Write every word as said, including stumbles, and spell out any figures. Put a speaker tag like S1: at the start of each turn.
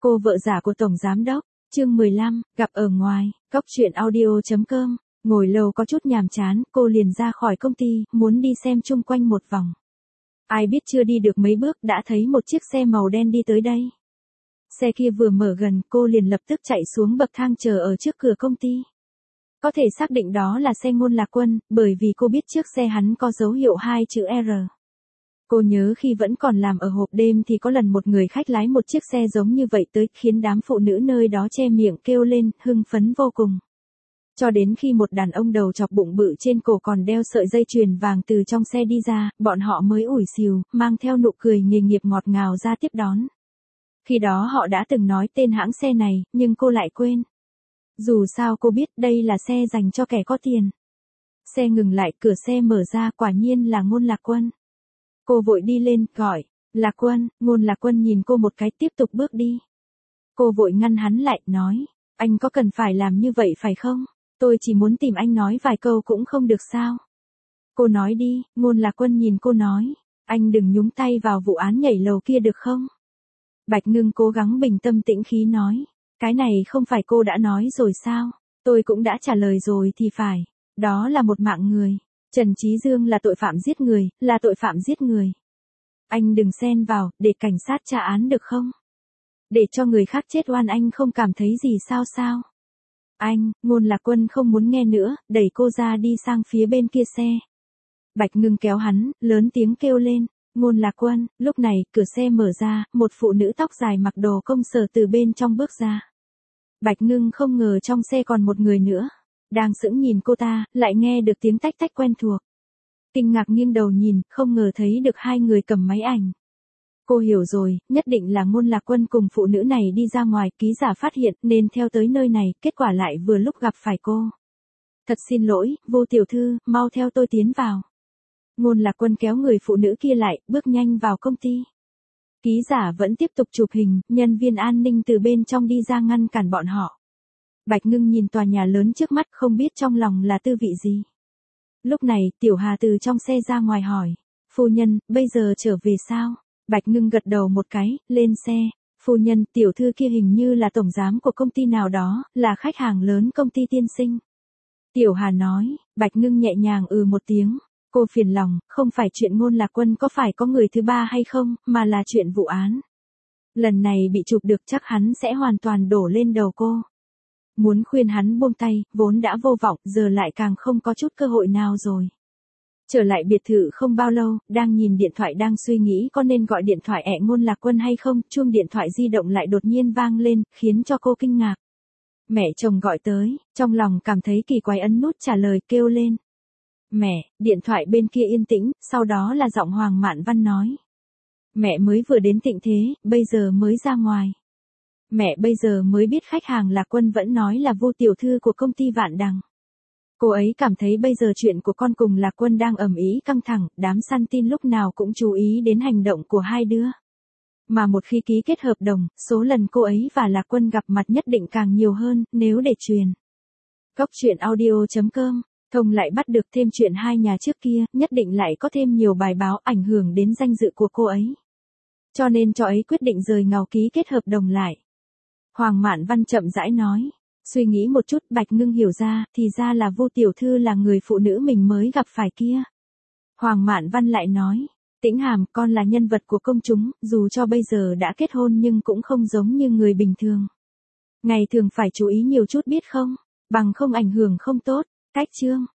S1: Cô vợ giả của Tổng Giám Đốc, chương mười lăm, gặp ở ngoài, cóc truyện audio chấm com, ngồi lâu có chút nhàm chán, cô liền ra khỏi công ty, muốn đi xem chung quanh một vòng. Ai biết chưa đi được mấy bước đã thấy một chiếc xe màu đen đi tới đây. Xe kia vừa mở gần, cô liền lập tức chạy xuống bậc thang chờ ở trước cửa công ty. Có thể xác định đó là xe Ngôn Lạc Quân, bởi vì cô biết trước xe hắn có dấu hiệu hai chữ R. Cô nhớ khi vẫn còn làm ở hộp đêm thì có lần một người khách lái một chiếc xe giống như vậy tới, khiến đám phụ nữ nơi đó che miệng kêu lên, hưng phấn vô cùng. Cho đến khi một đàn ông đầu chọc bụng bự trên cổ còn đeo sợi dây chuyền vàng từ trong xe đi ra, bọn họ mới ủi xìu, mang theo nụ cười nghề nghiệp ngọt ngào ra tiếp đón. Khi đó họ đã từng nói tên hãng xe này, nhưng cô lại quên. Dù sao cô biết đây là xe dành cho kẻ có tiền. Xe ngừng lại, cửa xe mở ra, quả nhiên là Ngôn Lạc Quân. Cô vội đi lên, gọi, Lạc Quân. Ngôn Lạc Quân nhìn cô một cái, tiếp tục bước đi. Cô vội ngăn hắn lại, nói, anh có cần phải làm như vậy phải không? Tôi chỉ muốn tìm anh nói vài câu cũng không được sao? Cô nói đi. Ngôn Lạc Quân nhìn cô nói, anh đừng nhúng tay vào vụ án nhảy lầu kia được không? Bạch Ngưng cố gắng bình tâm tĩnh khí nói, cái này không phải cô đã nói rồi sao? Tôi cũng đã trả lời rồi thì phải. Đó là một mạng người. Trần Chí Dương là tội phạm giết người, là tội phạm giết người. Anh đừng xen vào, để cảnh sát tra án được không? Để cho người khác chết oan anh không cảm thấy gì sao sao? Anh, Ngôn Lạc Quân không muốn nghe nữa, đẩy cô ra đi sang phía bên kia xe. Bạch Ngưng kéo hắn, lớn tiếng kêu lên, Ngôn Lạc Quân. Lúc này, cửa xe mở ra, một phụ nữ tóc dài mặc đồ công sở từ bên trong bước ra. Bạch Ngưng không ngờ trong xe còn một người nữa. Đang sững nhìn cô ta, lại nghe được tiếng tách tách quen thuộc. Kinh ngạc nghiêng đầu nhìn, không ngờ thấy được hai người cầm máy ảnh. Cô hiểu rồi, nhất định là Ngôn Lạc Quân cùng phụ nữ này đi ra ngoài, ký giả phát hiện nên theo tới nơi này, kết quả lại vừa lúc gặp phải cô. Thật xin lỗi, Vô tiểu thư, mau theo tôi tiến vào. Ngôn Lạc Quân kéo người phụ nữ kia lại, bước nhanh vào công ty. Ký giả vẫn tiếp tục chụp hình, nhân viên an ninh từ bên trong đi ra ngăn cản bọn họ. Bạch Ngưng nhìn tòa nhà lớn trước mắt, không biết trong lòng là tư vị gì. Lúc này, Tiểu Hà từ trong xe ra ngoài hỏi, phu nhân, bây giờ trở về sao? Bạch Ngưng gật đầu một cái, lên xe. Phu nhân, tiểu thư kia hình như là tổng giám của công ty nào đó, là khách hàng lớn công ty Tiên Sinh. Tiểu Hà nói. Bạch Ngưng nhẹ nhàng ừ một tiếng. Cô phiền lòng, không phải chuyện Ngôn Lạc Quân có phải có người thứ ba hay không, mà là chuyện vụ án. Lần này bị chụp được chắc hắn sẽ hoàn toàn đổ lên đầu cô. Muốn khuyên hắn buông tay, vốn đã vô vọng, giờ lại càng không có chút cơ hội nào rồi. Trở lại biệt thự không bao lâu, đang nhìn điện thoại đang suy nghĩ có nên gọi điện thoại ẹ Ngôn Lạc Quân hay không, chuông điện thoại di động lại đột nhiên vang lên, khiến cho cô kinh ngạc. Mẹ chồng gọi tới, trong lòng cảm thấy kỳ quái ấn nút trả lời kêu lên. Mẹ, điện thoại bên kia yên tĩnh, sau đó là giọng Hoàng Mạn Văn nói. Mẹ mới vừa đến Tịnh Thế, bây giờ mới ra ngoài. Mẹ bây giờ mới biết khách hàng Lạc Quân vẫn nói là Vô tiểu thư của công ty Vạn Đằng. Cô ấy cảm thấy bây giờ chuyện của con cùng Lạc Quân đang ầm ĩ căng thẳng, đám săn tin lúc nào cũng chú ý đến hành động của hai đứa. Mà một khi ký kết hợp đồng, số lần cô ấy và Lạc Quân gặp mặt nhất định càng nhiều hơn, nếu để truyền. Cóc truyện audio chấm com, Thông lại bắt được thêm chuyện hai nhà trước kia, nhất định lại có thêm nhiều bài báo ảnh hưởng đến danh dự của cô ấy. Cho nên cho ấy quyết định rời ngào ký kết hợp đồng lại. Hoàng Mạn Văn chậm rãi nói. Suy nghĩ một chút, Bạch Ngưng hiểu ra, thì ra là Vô tiểu thư là người phụ nữ mình mới gặp phải kia. Hoàng Mạn Văn lại nói, Tĩnh Hàm, con là nhân vật của công chúng, dù cho bây giờ đã kết hôn nhưng cũng không giống như người bình thường. Ngày thường phải chú ý nhiều chút biết không, bằng không ảnh hưởng không tốt. Cách chương.